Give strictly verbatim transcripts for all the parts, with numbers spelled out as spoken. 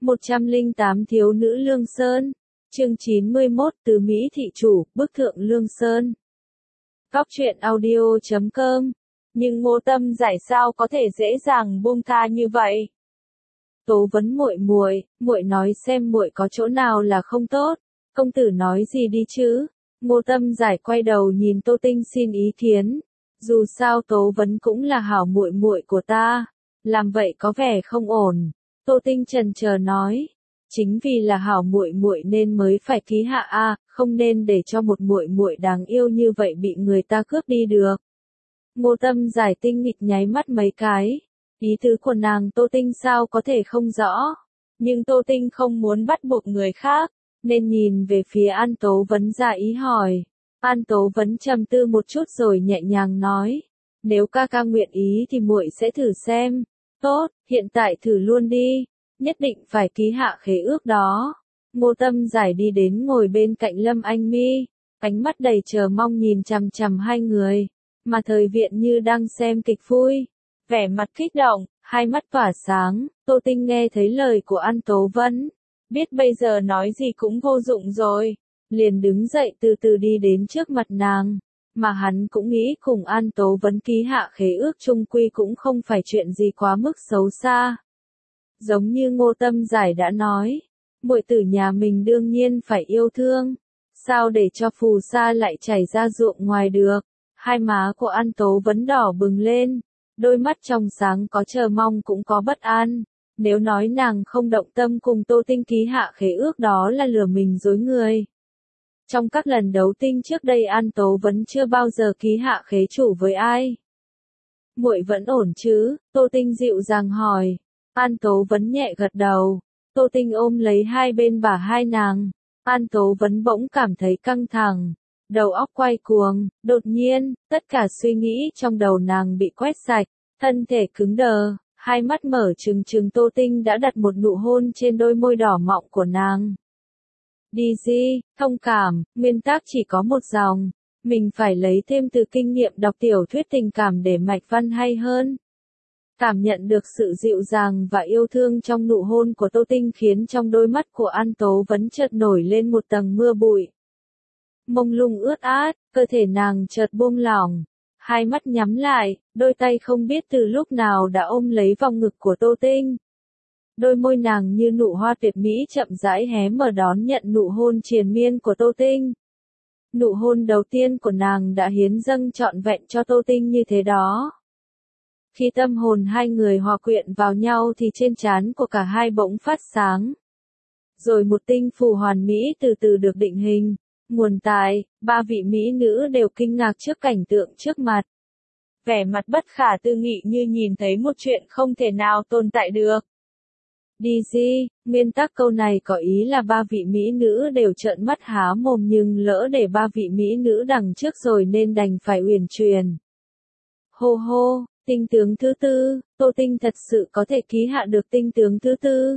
một trăm lẻ tám Thiếu nữ Lương Sơn. Chương chín mươi mốt Từ Mỹ thị chủ, bức thượng Lương Sơn. Góc truyện audio chấm com. Nhưng Ngô Tâm Giải sao có thể dễ dàng buông tha như vậy? Tố vấn muội muội, muội nói xem muội có chỗ nào là không tốt, công tử nói gì đi chứ? Ngô Tâm Giải quay đầu nhìn Tô Tinh xin ý kiến. Dù sao Tố vấn cũng là hảo muội muội của ta, làm vậy có vẻ không ổn. Tô Tinh chần chờ nói, chính vì là hảo muội muội nên mới phải ký hạ a, không nên để cho một muội muội đáng yêu như vậy bị người ta cướp đi được. Ngô Tâm Giải tinh nghịch nháy mắt mấy cái, ý tứ của nàng Tô Tinh sao có thể không rõ, nhưng Tô Tinh không muốn bắt buộc người khác, nên nhìn về phía An Tố Vấn ra ý hỏi. An Tố Vấn trầm tư một chút rồi nhẹ nhàng nói, nếu ca ca nguyện ý thì muội sẽ thử xem. Tốt, hiện tại thử luôn đi, nhất định phải ký hạ khế ước đó. Ngô Tâm Giải đi đến ngồi bên cạnh Lâm Anh Mi, ánh mắt đầy chờ mong nhìn chằm chằm hai người, mà Thời Viện như đang xem kịch vui, vẻ mặt kích động, hai mắt tỏa sáng. Tô Tinh nghe thấy lời của An Tố Vấn, biết bây giờ nói gì cũng vô dụng rồi, liền đứng dậy từ từ đi đến trước mặt nàng, mà hắn cũng nghĩ cùng An Tố Vấn ký hạ khế ước chung quy cũng không phải chuyện gì quá mức xấu xa. Giống như Ngô Tâm Giải đã nói, muội tử nhà mình đương nhiên phải yêu thương, sao để cho phù sa lại chảy ra ruộng ngoài được. Hai má của An Tố Vấn đỏ bừng lên, đôi mắt trong sáng có chờ mong cũng có bất an. Nếu nói nàng không động tâm cùng Tô Tinh ký hạ khế ước đó là lừa mình dối người. Trong các lần đấu tinh trước đây An Tố Vấn chưa bao giờ ký hạ khế chủ với ai. Muội vẫn ổn chứ? Tô Tinh dịu dàng hỏi. An Tố Vấn nhẹ gật đầu. Tô Tinh ôm lấy hai bên bả hai nàng. An Tố Vấn bỗng cảm thấy căng thẳng, đầu óc quay cuồng. Đột nhiên, tất cả suy nghĩ trong đầu nàng bị quét sạch, thân thể cứng đờ, hai mắt mở trừng trừng. Tô Tinh đã đặt một nụ hôn trên đôi môi đỏ mọng của nàng. Đi di, thông cảm, nguyên tác chỉ có một dòng, mình phải lấy thêm từ kinh nghiệm đọc tiểu thuyết tình cảm để mạch văn hay hơn. Cảm nhận được sự dịu dàng và yêu thương trong nụ hôn của Tô Tinh khiến trong đôi mắt của An Tố Vấn chợt nổi lên một tầng mưa bụi. Mông lung ướt át, cơ thể nàng chợt buông lỏng, hai mắt nhắm lại, đôi tay không biết từ lúc nào đã ôm lấy vòng ngực của Tô Tinh. Đôi môi nàng như nụ hoa tuyệt mỹ chậm rãi hé mở đón nhận nụ hôn triền miên của Tô Tinh. Nụ hôn đầu tiên của nàng đã hiến dâng trọn vẹn cho Tô Tinh như thế đó. Khi tâm hồn hai người hòa quyện vào nhau thì trên trán của cả hai bỗng phát sáng. Rồi một tinh phù hoàn mỹ từ từ được định hình. Nguồn tài, ba vị mỹ nữ đều kinh ngạc trước cảnh tượng trước mặt. Vẻ mặt bất khả tư nghị như nhìn thấy một chuyện không thể nào tồn tại được. Đi di, nguyên tắc câu này có ý là ba vị mỹ nữ đều trợn mắt há mồm nhưng lỡ để ba vị mỹ nữ đằng trước rồi nên đành phải uyển chuyển. Hô hô, tinh tướng thứ tư, Tô Tinh thật sự có thể ký hạ được tinh tướng thứ tư.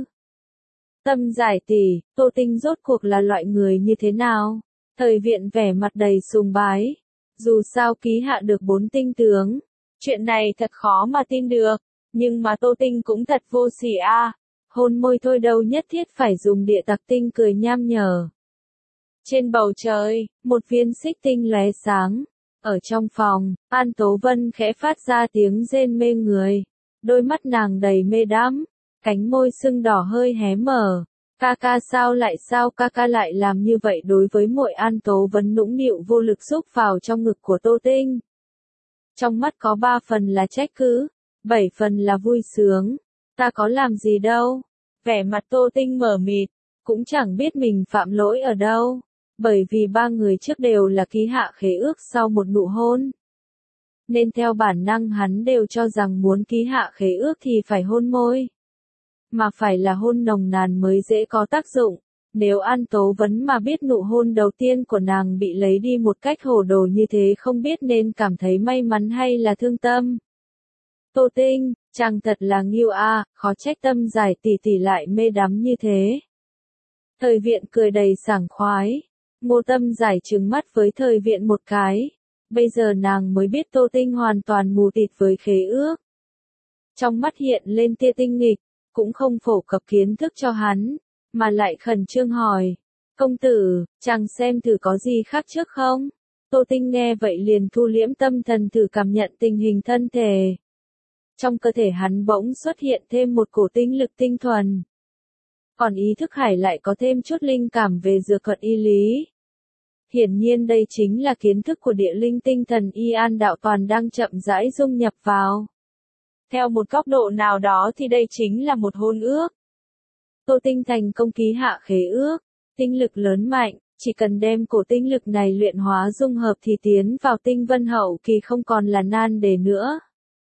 Tâm Giải tỷ, Tô Tinh rốt cuộc là loại người như thế nào? Thời Viện vẻ mặt đầy sùng bái. Dù sao ký hạ được bốn tinh tướng, chuyện này thật khó mà tin được, nhưng mà Tô Tinh cũng thật vô sỉ a. À. Hôn môi thôi đâu nhất thiết phải dùng địa tặc tinh cười nham nhở. Trên bầu trời, một viên xích tinh lóe sáng. Ở trong phòng, An Tố Vân khẽ phát ra tiếng rên mê người. Đôi mắt nàng đầy mê đắm, cánh môi sưng đỏ hơi hé mở. Ca ca sao lại sao ca ca lại làm như vậy đối với muội? An Tố Vấn nũng nịu vô lực xúc vào trong ngực của Tô Tinh. Trong mắt có ba phần là trách cứ, bảy phần là vui sướng. Ta có làm gì đâu. Vẻ mặt Tô Tinh mờ mịt, cũng chẳng biết mình phạm lỗi ở đâu, bởi vì ba người trước đều là ký hạ khế ước sau một nụ hôn. Nên theo bản năng hắn đều cho rằng muốn ký hạ khế ước thì phải hôn môi. Mà phải là hôn nồng nàn mới dễ có tác dụng. Nếu An Tố Vấn mà biết nụ hôn đầu tiên của nàng bị lấy đi một cách hồ đồ như thế không biết nên cảm thấy may mắn hay là thương tâm. Tô Tinh, chàng thật là nghiêu a, khó trách Tâm Giải tỷ tỷ lại mê đắm như thế. Thời Viện cười đầy sảng khoái. Ngô Tâm Giải trừng mắt với Thời Viện một cái. Bây giờ nàng mới biết Tô Tinh hoàn toàn mù tịt với khế ước. Trong mắt hiện lên tia tinh nghịch, cũng không phổ cập kiến thức cho hắn, mà lại khẩn trương hỏi. Công tử, chàng xem thử có gì khác trước không? Tô Tinh nghe vậy liền thu liễm tâm thần thử cảm nhận tình hình thân thể. Trong cơ thể hắn bỗng xuất hiện thêm một cổ tinh lực tinh thuần. Còn ý thức hải lại có thêm chút linh cảm về dược thuật y lý. Hiển nhiên đây chính là kiến thức của địa linh tinh thần y an đạo toàn đang chậm rãi dung nhập vào. Theo một góc độ nào đó thì đây chính là một hôn ước. Tô Tinh thành công ký hạ khế ước, tinh lực lớn mạnh, chỉ cần đem cổ tinh lực này luyện hóa dung hợp thì tiến vào tinh vân hậu kỳ không còn là nan đề nữa.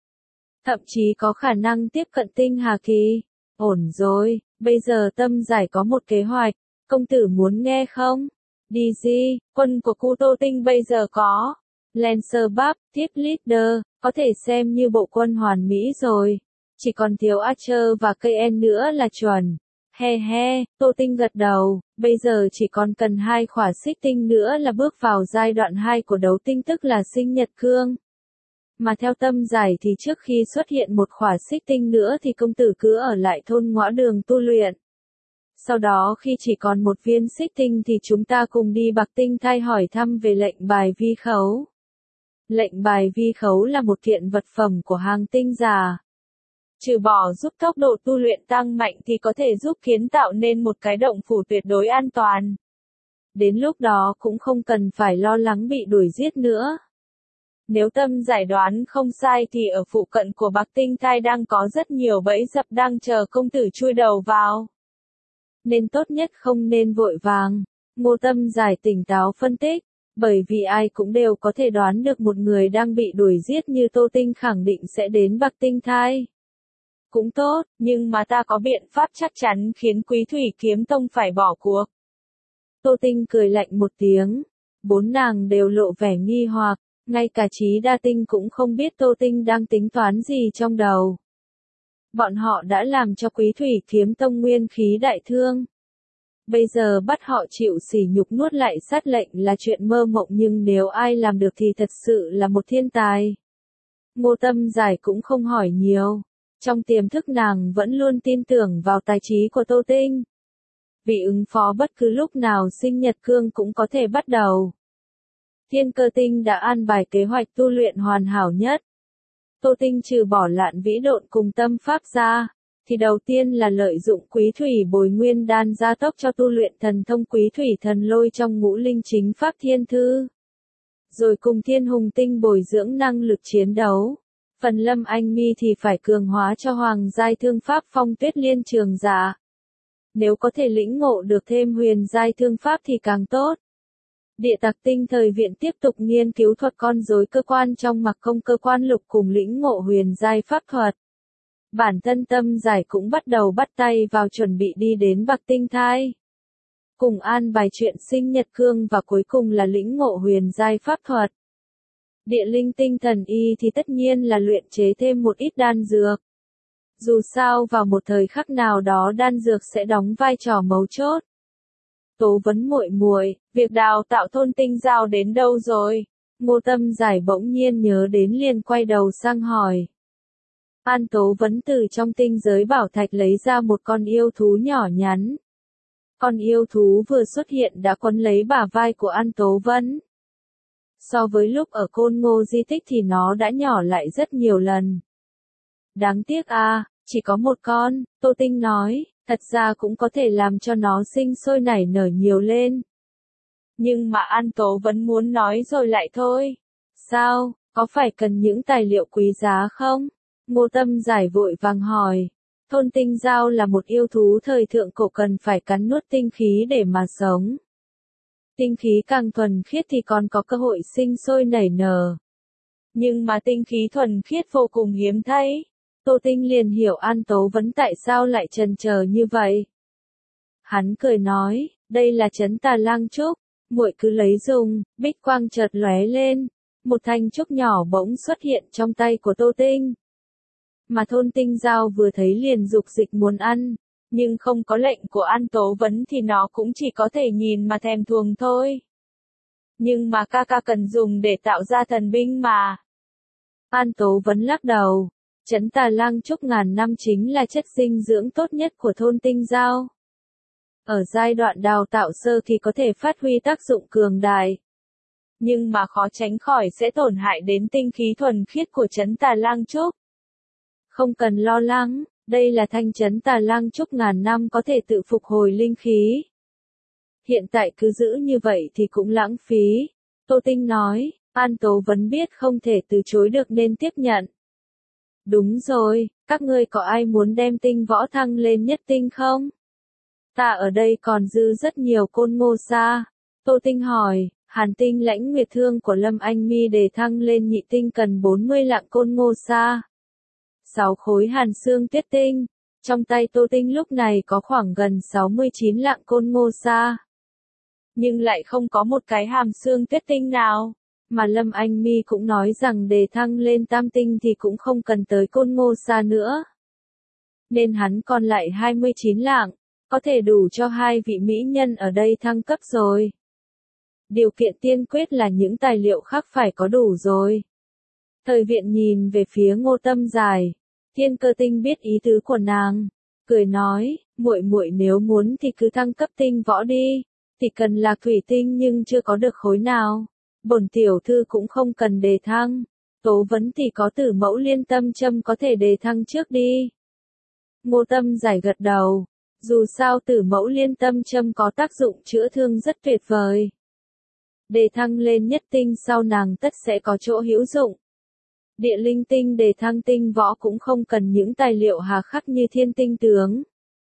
Thậm chí có khả năng tiếp cận tinh hà kỳ. Ổn rồi, bây giờ Tâm Giải có một kế hoạch, công tử muốn nghe không? Đi gì, quân của Cu Tô Tinh bây giờ có Lancer Bab, Tiếp Leader, có thể xem như bộ quân hoàn mỹ rồi. Chỉ còn thiếu Archer và cây en nữa là chuẩn. He he, Tô Tinh gật đầu, bây giờ chỉ còn cần hai khỏa xích tinh nữa là bước vào giai đoạn hai của đấu tinh tức là sinh nhật cương. Mà theo Tâm Giải thì trước khi xuất hiện một khỏa xích tinh nữa thì công tử cứ ở lại thôn Ngõ Đường tu luyện. Sau đó khi chỉ còn một viên xích tinh thì chúng ta cùng đi Bạc Tinh Thai hỏi thăm về lệnh bài vi khấu. Lệnh bài vi khấu là một kiện vật phẩm của hàng tinh giả. Trừ bỏ giúp tốc độ tu luyện tăng mạnh thì có thể giúp kiến tạo nên một cái động phủ tuyệt đối an toàn. Đến lúc đó cũng không cần phải lo lắng bị đuổi giết nữa. Nếu Tâm Giải đoán không sai thì ở phụ cận của Bạc Tinh Thai đang có rất nhiều bẫy dập đang chờ công tử chui đầu vào. Nên tốt nhất không nên vội vàng. Ngô Tâm Giải tỉnh táo phân tích, bởi vì ai cũng đều có thể đoán được một người đang bị đuổi giết như Tô Tinh khẳng định sẽ đến Bạc Tinh Thai. Cũng tốt, nhưng mà ta có biện pháp chắc chắn khiến Quý Thủy Kiếm Tông phải bỏ cuộc. Tô Tinh cười lạnh một tiếng. Bốn nàng đều lộ vẻ nghi hoặc, ngay cả Trí Đa Tinh cũng không biết Tô Tinh đang tính toán gì trong đầu. Bọn họ đã làm cho Quý Thủy Kiếm Tông nguyên khí đại thương. Bây giờ bắt họ chịu sỉ nhục nuốt lại sát lệnh là chuyện mơ mộng, nhưng nếu ai làm được thì thật sự là một thiên tài. Ngô Tâm Giải cũng không hỏi nhiều. Trong tiềm thức nàng vẫn luôn tin tưởng vào tài trí của Tô Tinh. Vì ứng phó bất cứ lúc nào sinh nhật cương cũng có thể bắt đầu. Thiên Cơ Tinh đã an bài kế hoạch tu luyện hoàn hảo nhất. Tô Tinh trừ bỏ Lạn Vĩ Độn cùng tâm pháp ra, thì đầu tiên là lợi dụng Quý Thủy Bồi Nguyên Đan gia tốc cho tu luyện thần thông Quý Thủy Thần Lôi trong Ngũ Linh Chính Pháp Thiên Thư. Rồi cùng Thiên Hùng Tinh bồi dưỡng năng lực chiến đấu. Phần Lâm Anh Mi thì phải cường hóa cho Hoàng giai thương pháp Phong Tuyết Liên Trường Giả. Nếu có thể lĩnh ngộ được thêm huyền giai thương pháp thì càng tốt. Địa Tặc Tinh thời viện tiếp tục nghiên cứu thuật con rối cơ quan trong mặc công cơ quan lục cùng lĩnh ngộ huyền giai pháp thuật. Bản thân Tâm Giải cũng bắt đầu bắt tay vào chuẩn bị đi đến Bạc Tinh Thai. Cùng an bài chuyện sinh nhật cương và cuối cùng là lĩnh ngộ huyền giai pháp thuật. Địa linh tinh thần y thì tất nhiên là luyện chế thêm một ít đan dược. Dù sao vào một thời khắc nào đó đan dược sẽ đóng vai trò mấu chốt. Tố Vấn muội muội, việc đào tạo thôn Tinh Giao đến đâu rồi? Ngô Tâm Giải bỗng nhiên nhớ đến liền quay đầu sang hỏi. An Tố Vấn từ trong tinh giới bảo thạch lấy ra một con yêu thú nhỏ nhắn. Con yêu thú vừa xuất hiện đã quấn lấy bả vai của An Tố Vấn. So với lúc ở Côn Ngô di tích thì nó đã nhỏ lại rất nhiều lần. Đáng tiếc à, chỉ có một con, Tô Tinh nói, thật ra cũng có thể làm cho nó sinh sôi nảy nở nhiều lên. Nhưng mà An Tố Vấn muốn nói rồi lại thôi. Sao, có phải cần những tài liệu quý giá không? Ngô Tâm Giải vội vàng hỏi. Thôn Tinh Giao là một yêu thú thời thượng cổ cần phải cắn nuốt tinh khí để mà sống. Tinh khí càng thuần khiết thì còn có cơ hội sinh sôi nảy nở. Nhưng mà tinh khí thuần khiết vô cùng hiếm thấy. Tô Tinh liền hiểu An Tố Vấn tại sao lại chần chờ như vậy. Hắn cười nói, đây là trấn Tà Lang Trúc, muội cứ lấy dùng. Bích quang chợt lóe lên, một thanh trúc nhỏ bỗng xuất hiện trong tay của Tô Tinh. Mà Thôn Tinh Giao vừa thấy liền dục dịch muốn ăn, nhưng không có lệnh của An Tố Vấn thì nó cũng chỉ có thể nhìn mà thèm thuồng thôi. Nhưng mà ca ca cần dùng để tạo ra thần binh mà. An Tố Vấn lắc đầu, Trấn Tà Lang Trúc ngàn năm chính là chất dinh dưỡng tốt nhất của thôn tinh giao. Ở giai đoạn đào tạo sơ thì có thể phát huy tác dụng cường đại. Nhưng mà khó tránh khỏi sẽ tổn hại đến tinh khí thuần khiết của Trấn Tà Lang Trúc. Không cần lo lắng, đây là thanh Trấn Tà Lang Trúc ngàn năm có thể tự phục hồi linh khí. Hiện tại cứ giữ như vậy thì cũng lãng phí. Tô Tinh nói, An Tố Vấn biết không thể từ chối được nên tiếp nhận. Đúng rồi, các ngươi có ai muốn đem tinh võ thăng lên nhất tinh không? Ta ở đây còn dư rất nhiều côn ngô sa. Tô Tinh hỏi, Hàn tinh lãnh nguyệt thương của Lâm Anh Mi để thăng lên nhị tinh cần bốn mươi lạng côn ngô sa. sáu khối hàn xương tuyết tinh. Trong tay Tô Tinh lúc này có khoảng gần sáu mươi chín lạng côn ngô sa. Nhưng lại không có một cái hàm xương tuyết tinh nào. Mà Lâm Anh Mi cũng nói rằng để thăng lên tam tinh thì cũng không cần tới côn ngô sa nữa. Nên hắn còn lại hai mươi chín lạng, có thể đủ cho hai vị mỹ nhân ở đây thăng cấp rồi. Điều kiện tiên quyết là những tài liệu khác phải có đủ rồi. Thời Viện nhìn về phía Ngô Tâm Giải, Thiên Cơ Tinh biết ý tứ của nàng, cười nói, muội muội nếu muốn thì cứ thăng cấp tinh võ đi, thì cần là thủy tinh nhưng chưa có được khối nào. Bổn tiểu thư cũng không cần đề thăng, Tố Vấn thì có Tử Mẫu Liên Tâm Châm có thể đề thăng trước đi. Ngô Tâm Giải gật đầu, dù sao Tử Mẫu Liên Tâm Châm có tác dụng chữa thương rất tuyệt vời. Đề thăng lên nhất tinh sau nàng tất sẽ có chỗ hữu dụng. Địa linh tinh đề thăng tinh võ cũng không cần những tài liệu hà khắc như thiên tinh tướng.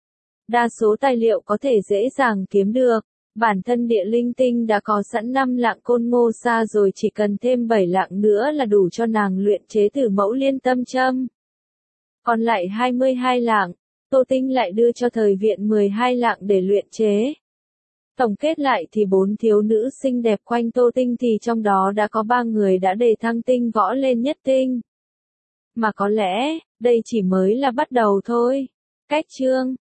Đa số tài liệu có thể dễ dàng kiếm được. Bản thân địa linh tinh đã có sẵn năm lạng côn ngô sa rồi, chỉ cần thêm bảy lạng nữa là đủ cho nàng luyện chế Tử Mẫu Liên Tâm Châm. Còn lại hai mươi hai lạng, Tô Tinh lại đưa cho Thời Viện mười hai lạng để luyện chế. Tổng kết lại thì bốn thiếu nữ xinh đẹp quanh Tô Tinh thì trong đó đã có ba người đã đề thăng tinh võ lên nhất tinh. Mà có lẽ, đây chỉ mới là bắt đầu thôi. Cách chương